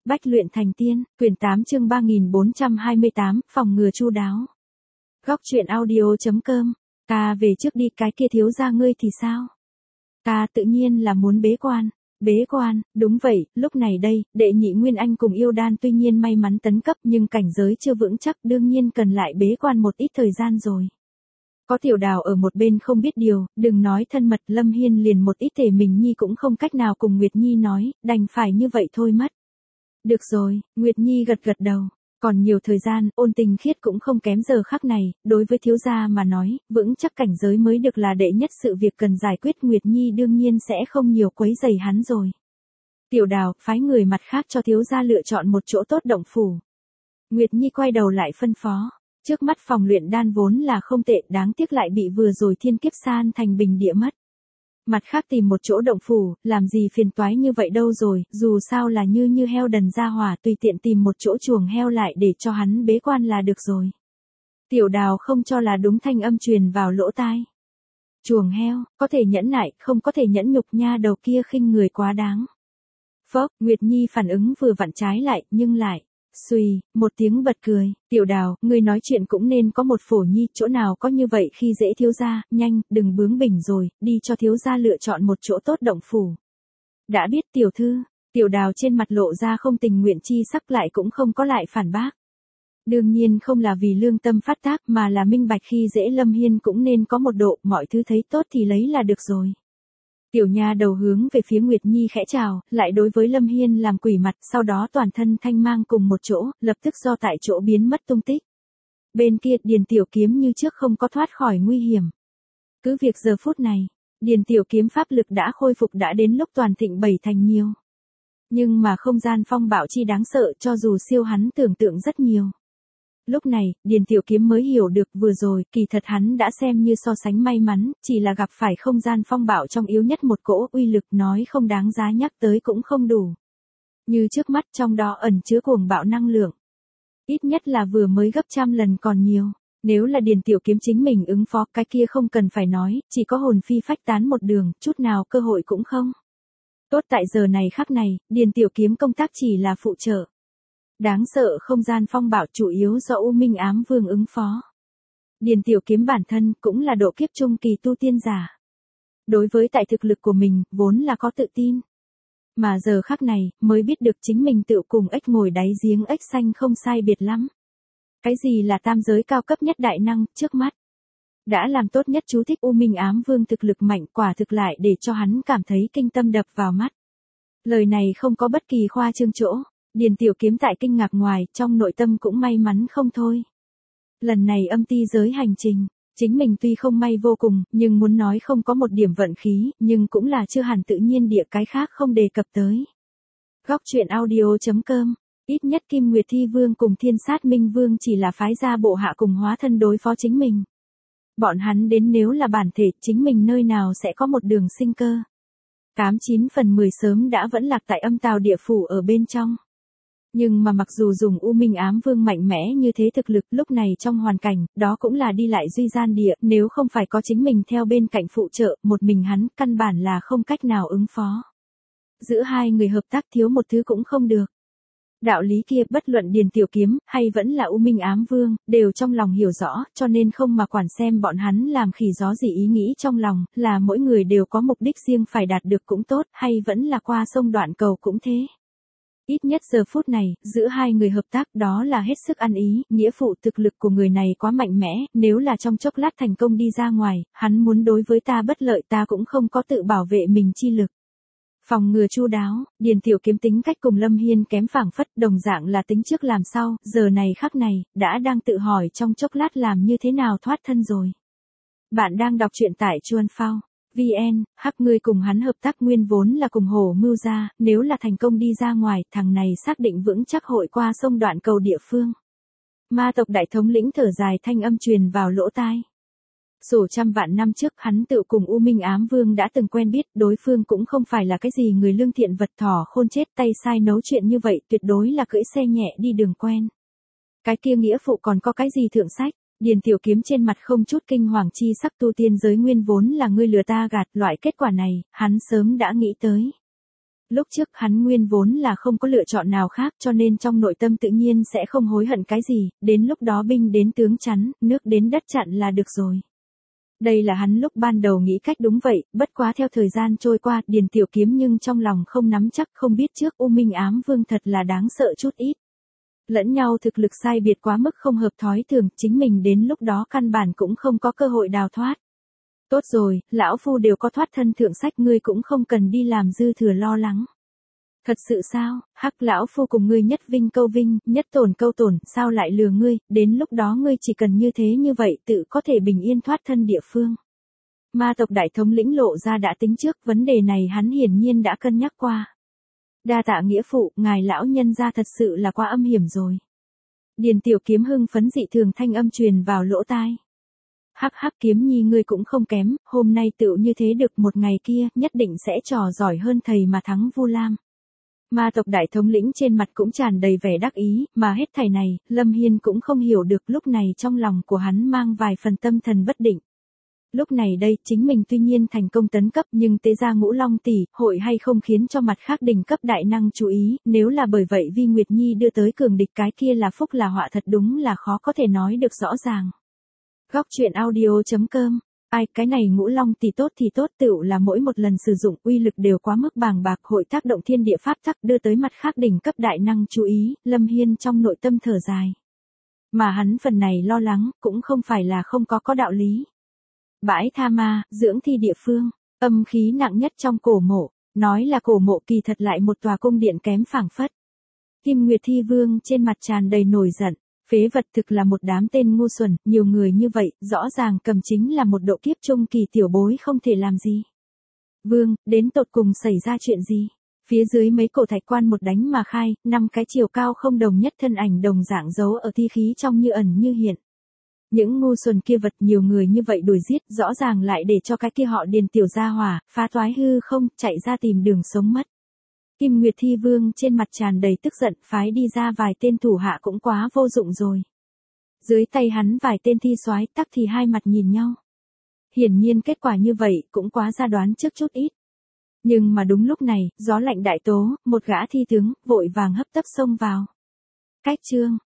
Bách luyện thành tiên, quyển 8 chương 3428, phòng ngừa chu đáo. Góc truyện audio.com, ta về trước đi, cái kia thiếu gia ngươi thì sao? Ta tự nhiên là muốn bế quan. Bế quan, đúng vậy, lúc này đây, đệ nhị Nguyên Anh cùng yêu đan tuy nhiên may mắn tấn cấp nhưng cảnh giới chưa vững chắc, đương nhiên cần lại bế quan một ít thời gian rồi. Có Tiểu Đào ở một bên không biết điều, đừng nói thân mật, Lâm Hiên liền một ít thể mình nhi cũng không cách nào cùng Nguyệt Nhi nói, đành phải như vậy thôi mất. Được rồi, Nguyệt Nhi gật gật đầu. Còn nhiều thời gian, Ôn Tình Khiết cũng không kém giờ khắc này, đối với thiếu gia mà nói, vững chắc cảnh giới mới được là đệ nhất sự việc cần giải quyết. Nguyệt Nhi đương nhiên sẽ không nhiều quấy rầy hắn rồi. Tiểu Đào, phái người mặt khác cho thiếu gia lựa chọn một chỗ tốt động phủ. Nguyệt Nhi quay đầu lại phân phó. Trước mắt phòng luyện đan vốn là không tệ, đáng tiếc lại bị vừa rồi thiên kiếp san thành bình địa mất. Mặt khác tìm một chỗ động phủ, làm gì phiền toái như vậy đâu rồi, dù sao là như heo đần ra hỏa, tùy tiện tìm một chỗ chuồng heo lại để cho hắn bế quan là được rồi. Tiểu Đào không cho là đúng, thanh âm truyền vào lỗ tai. Chuồng heo, có thể nhẫn nại, không có thể nhẫn nhục, nha đầu kia khinh người quá đáng. Phốc, Nguyệt Nhi phản ứng vừa vặn trái lại, nhưng lại, xùy, một tiếng bật cười. Tiểu Đào, ngươi nói chuyện cũng nên có một phổ nhi, chỗ nào có như vậy khi dễ thiếu gia, nhanh, đừng bướng bỉnh rồi, đi cho thiếu gia lựa chọn một chỗ tốt động phủ. Đã biết tiểu thư. Tiểu Đào trên mặt lộ ra không tình nguyện chi sắc, lại cũng không có lại phản bác. Đương nhiên không là vì lương tâm phát tác mà là minh bạch khi dễ Lâm Hiên cũng nên có một độ, mọi thứ thấy tốt thì lấy là được rồi. Tiểu nha đầu hướng về phía Nguyệt Nhi khẽ chào, lại đối với Lâm Hiên làm quỷ mặt, sau đó toàn thân thanh mang cùng một chỗ, lập tức do tại chỗ biến mất tung tích. Bên kia, Điền Tiểu Kiếm như trước không có thoát khỏi nguy hiểm. Cứ việc giờ phút này, Điền Tiểu Kiếm pháp lực đã khôi phục, đã đến lúc toàn thịnh 7 thành nhiều. Nhưng mà không gian phong bạo chi đáng sợ, cho dù siêu hắn tưởng tượng rất nhiều. Lúc này, Điền Tiểu Kiếm mới hiểu được vừa rồi, kỳ thật hắn đã xem như so sánh may mắn, chỉ là gặp phải không gian phong bạo trong yếu nhất một cỗ, uy lực nói không đáng giá nhắc tới cũng không đủ. Như trước mắt trong đó ẩn chứa cuồng bạo năng lượng. Ít nhất là vừa mới gấp trăm lần còn nhiều. Nếu là Điền Tiểu Kiếm chính mình ứng phó, cái kia không cần phải nói, chỉ có hồn phi phách tán một đường, chút nào cơ hội cũng không. Tốt tại giờ này khắc này, Điền Tiểu Kiếm công tác chỉ là phụ trợ. Đáng sợ không gian phong bạo chủ yếu do U Minh Ám Vương ứng phó. Điền Tiểu Kiếm bản thân cũng là độ kiếp trung kỳ tu tiên giả. Đối với tại thực lực của mình, vốn là có tự tin. Mà giờ khắc này, mới biết được chính mình tự cùng ếch ngồi đáy giếng, ếch xanh không sai biệt lắm. Cái gì là tam giới cao cấp nhất đại năng, trước mắt. Đã làm tốt nhất chú thích U Minh Ám Vương thực lực mạnh, quả thực lại để cho hắn cảm thấy kinh tâm đập vào mắt. Lời này không có bất kỳ khoa trương chỗ. Điền Tiểu Kiếm tại kinh ngạc ngoài, trong nội tâm cũng may mắn không thôi. Lần này âm ti giới hành trình, chính mình tuy không may vô cùng, nhưng muốn nói không có một điểm vận khí, nhưng cũng là chưa hẳn tự nhiên địa, cái khác không đề cập tới. Góc truyện audio.com, ít nhất Kim Nguyệt Thi Vương cùng Thiên Sát Minh Vương chỉ là phái ra bộ hạ cùng hóa thân đối phó chính mình. Bọn hắn đến nếu là bản thể, chính mình nơi nào sẽ có một đường sinh cơ. 89 phần 10 sớm đã vẫn lạc tại âm tào địa phủ ở bên trong. Nhưng mà mặc dù dùng U Minh Ám Vương mạnh mẽ như thế thực lực, lúc này trong hoàn cảnh, đó cũng là đi lại duy gian địa, nếu không phải có chính mình theo bên cạnh phụ trợ, một mình hắn, căn bản là không cách nào ứng phó. Giữa hai người hợp tác thiếu một thứ cũng không được. Đạo lý kia, bất luận Điền Tiểu Kiếm, hay vẫn là U Minh Ám Vương, đều trong lòng hiểu rõ, cho nên không mà quản xem bọn hắn làm khỉ gió gì ý nghĩ trong lòng, là mỗi người đều có mục đích riêng phải đạt được cũng tốt, hay vẫn là qua sông đoạn cầu cũng thế. Ít nhất giờ phút này, giữa hai người hợp tác đó là hết sức ăn ý, nghĩa phụ thực lực của người này quá mạnh mẽ, nếu là trong chốc lát thành công đi ra ngoài, hắn muốn đối với ta bất lợi, ta cũng không có tự bảo vệ mình chi lực. Phòng ngừa chu đáo, Điền Tiểu Kiếm tính cách cùng Lâm Hiên kém phảng phất, đồng dạng là tính trước làm sau, giờ này khắc này, đã đang tự hỏi trong chốc lát làm như thế nào thoát thân rồi. Bạn đang đọc truyện tại Chuan Phao. VN, hắc ngươi cùng hắn hợp tác nguyên vốn là cùng hổ mưu ra, nếu là thành công đi ra ngoài, thằng này xác định vững chắc hội qua sông đoạn cầu địa phương. Ma tộc đại thống lĩnh thở dài, thanh âm truyền vào lỗ tai. Sổ trăm vạn năm trước hắn tự cùng U Minh Ám Vương đã từng quen biết, đối phương cũng không phải là cái gì người lương thiện vật thỏ khôn chết tay sai nấu chuyện như vậy, tuyệt đối là cưỡi xe nhẹ đi đường quen. Cái kia nghĩa phụ còn có cái gì thượng sách? Điền Tiểu Kiếm trên mặt không chút kinh hoàng chi sắc, tu tiên giới nguyên vốn là ngươi lừa ta gạt, loại kết quả này, hắn sớm đã nghĩ tới. Lúc trước hắn nguyên vốn là không có lựa chọn nào khác cho nên trong nội tâm tự nhiên sẽ không hối hận cái gì, đến lúc đó binh đến tướng chắn, nước đến đất chặn là được rồi. Đây là hắn lúc ban đầu nghĩ cách đúng vậy, bất quá theo thời gian trôi qua, Điền Tiểu Kiếm nhưng trong lòng không nắm chắc, không biết trước U Minh Ám Vương thật là đáng sợ chút ít. Lẫn nhau thực lực sai biệt quá mức không hợp thói thường, chính mình đến lúc đó căn bản cũng không có cơ hội đào thoát. Tốt rồi, lão phu đều có thoát thân thượng sách, ngươi cũng không cần đi làm dư thừa lo lắng. Thật sự sao, hắc lão phu cùng ngươi nhất vinh câu vinh, nhất tổn câu tổn, sao lại lừa ngươi, đến lúc đó ngươi chỉ cần như thế như vậy tự có thể bình yên thoát thân địa phương. Ma tộc đại thống lĩnh lộ ra đã tính trước, vấn đề này hắn hiển nhiên đã cân nhắc qua. Đa tạ nghĩa phụ, ngài lão nhân gia thật sự là quá âm hiểm rồi. Điền Tiểu Kiếm hưng phấn dị thường thanh âm truyền vào lỗ tai. Hắc hắc Kiếm nhi ngươi cũng không kém, hôm nay tựu như thế được, một ngày kia, nhất định sẽ trò giỏi hơn thầy mà thắng Vu Lam. Ma tộc đại thống lĩnh trên mặt cũng tràn đầy vẻ đắc ý, mà hết thảy này, Lâm Hiên cũng không hiểu được, lúc này trong lòng của hắn mang vài phần tâm thần bất định. Lúc này đây, chính mình tuy nhiên thành công tấn cấp nhưng tế gia Ngũ Long tỷ, hội hay không khiến cho mặt khác đỉnh cấp đại năng chú ý, nếu là bởi vậy Vi Nguyệt Nhi đưa tới cường địch cái kia là phúc là họa thật đúng là khó có thể nói được rõ ràng. Góc truyện audio.com. Ai, cái này Ngũ Long thì tốt tựu là mỗi một lần sử dụng uy lực đều quá mức bàng bạc, hội tác động thiên địa pháp tắc đưa tới mặt khác đỉnh cấp đại năng chú ý, Lâm Hiên trong nội tâm thở dài. Mà hắn phần này lo lắng, cũng không phải là không có đạo lý. Bãi tha ma, dưỡng thi địa phương, âm khí nặng nhất trong cổ mộ, nói là cổ mộ kỳ thật lại một tòa cung điện kém phảng phất. Kim Nguyệt Thi Vương trên mặt tràn đầy nổi giận. Phế vật thực là một đám tên ngu xuẩn, nhiều người như vậy, rõ ràng cầm chính là một độ kiếp trung kỳ tiểu bối không thể làm gì. Vương, đến tột cùng xảy ra chuyện gì? Phía dưới mấy cổ thạch quan một đánh mà khai, 5 cái chiều cao không đồng nhất thân ảnh đồng dạng giấu ở thi khí trong như ẩn như hiện. Những ngu xuẩn kia vật nhiều người như vậy đuổi giết, rõ ràng lại để cho cái kia họ Điền tiểu gia hỏa, phá toái hư không, chạy ra tìm đường sống mất. Kim Nguyệt Thi Vương trên mặt tràn đầy tức giận, phái đi ra vài tên thủ hạ cũng quá vô dụng rồi. Dưới tay hắn vài tên thi soái tắc thì hai mặt nhìn nhau. Hiển nhiên kết quả như vậy cũng quá ra đoán trước chút ít. Nhưng mà đúng lúc này, gió lạnh đại tố, một gã thi tướng, vội vàng hấp tấp xông vào. Cách chương,